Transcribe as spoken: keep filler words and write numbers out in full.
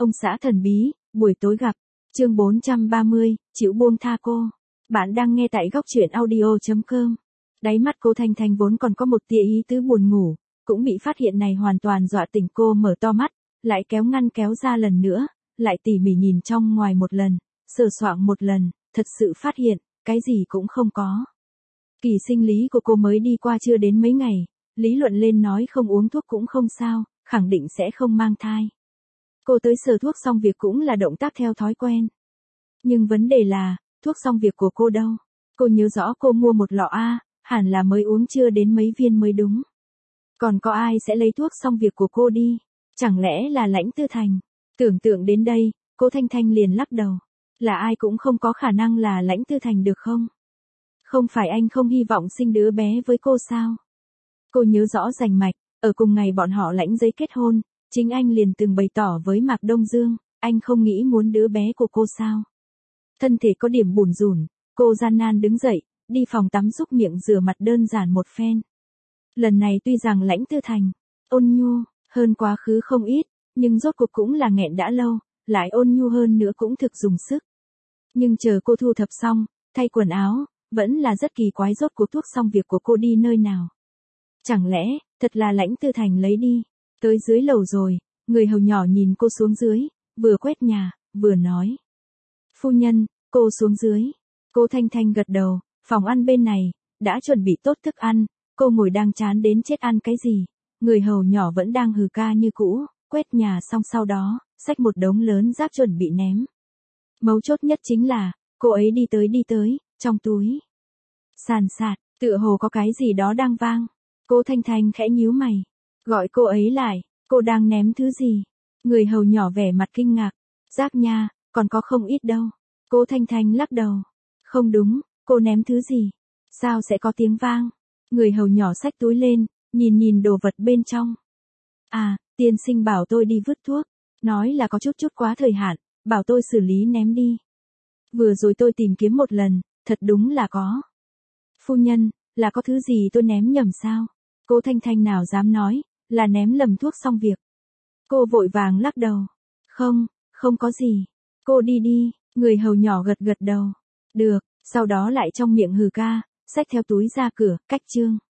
Ông xã thần bí, buổi tối gặp. Chương bốn trăm ba mươi, chịu buông tha cô. Bạn đang nghe tại góc truyện audio chấm com. Đáy mắt cô Thanh Thanh vốn còn có một tia ý tứ buồn ngủ, cũng bị phát hiện này hoàn toàn dọa tỉnh. Cô mở to mắt, lại kéo ngăn kéo ra lần nữa, lại tỉ mỉ nhìn trong ngoài một lần, sờ soạng một lần, thật sự phát hiện, cái gì cũng không có. Kỳ sinh lý của cô mới đi qua chưa đến mấy ngày, lý luận lên nói không uống thuốc cũng không sao, khẳng định sẽ không mang thai. Cô tới sờ thuốc xong việc cũng là động tác theo thói quen. Nhưng vấn đề là, thuốc xong việc của cô đâu? Cô nhớ rõ cô mua một lọ A, hẳn là mới uống chưa đến mấy viên mới đúng. Còn có ai sẽ lấy thuốc xong việc của cô đi? Chẳng lẽ là Lãnh Tư Thành? Tưởng tượng đến đây, cô Thanh Thanh liền lắc đầu. Là ai cũng không có khả năng là Lãnh Tư Thành được không? Không phải anh không hy vọng sinh đứa bé với cô sao? Cô nhớ rõ rành mạch, ở cùng ngày bọn họ lãnh giấy kết hôn, chính anh liền từng bày tỏ với Mạc Đông Dương, anh không nghĩ muốn đứa bé của cô sao? Thân thể có điểm bủn rủn, cô gian nan đứng dậy, đi phòng tắm giúp miệng rửa mặt đơn giản một phen. Lần này tuy rằng Lãnh Tư Thành ôn nhu hơn quá khứ không ít, nhưng rốt cuộc cũng là nghẹn đã lâu, lại ôn nhu hơn nữa cũng thực dùng sức. Nhưng chờ cô thu thập xong, thay quần áo, vẫn là rất kỳ quái, rốt cuộc thuốc xong việc của cô đi nơi nào? Chẳng lẽ, thật là Lãnh Tư Thành lấy đi? Tới dưới lầu rồi, người hầu nhỏ nhìn cô xuống dưới, vừa quét nhà, vừa nói. Phu nhân, cô xuống dưới. Cô Thanh Thanh gật đầu, phòng ăn bên này, đã chuẩn bị tốt thức ăn, cô ngồi đang chán đến chết ăn cái gì. Người hầu nhỏ vẫn đang hừ ca như cũ, quét nhà xong sau đó, xách một đống lớn rác chuẩn bị ném. Mấu chốt nhất chính là, cô ấy đi tới đi tới, trong túi. Sàn sạt, tựa hồ có cái gì đó đang vang. Cô Thanh Thanh khẽ nhíu mày, gọi cô ấy lại, cô đang ném thứ gì? Người hầu nhỏ vẻ mặt kinh ngạc, rác nha, còn có không ít đâu. Cô Thanh Thanh lắc đầu, không đúng, cô ném thứ gì? Sao sẽ có tiếng vang? Người hầu nhỏ xách túi lên, nhìn nhìn đồ vật bên trong. À, tiên sinh bảo tôi đi vứt thuốc, nói là có chút chút quá thời hạn, bảo tôi xử lý ném đi. Vừa rồi tôi tìm kiếm một lần, thật đúng là có. Phu nhân, là có thứ gì tôi ném nhầm sao? Cô Thanh Thanh nào dám nói, là ném lầm thuốc xong việc. Cô vội vàng lắc đầu. Không, không có gì. Cô đi đi, người hầu nhỏ gật gật đầu. Được, sau đó lại trong miệng hừ ca, xách theo túi ra cửa, cách chương.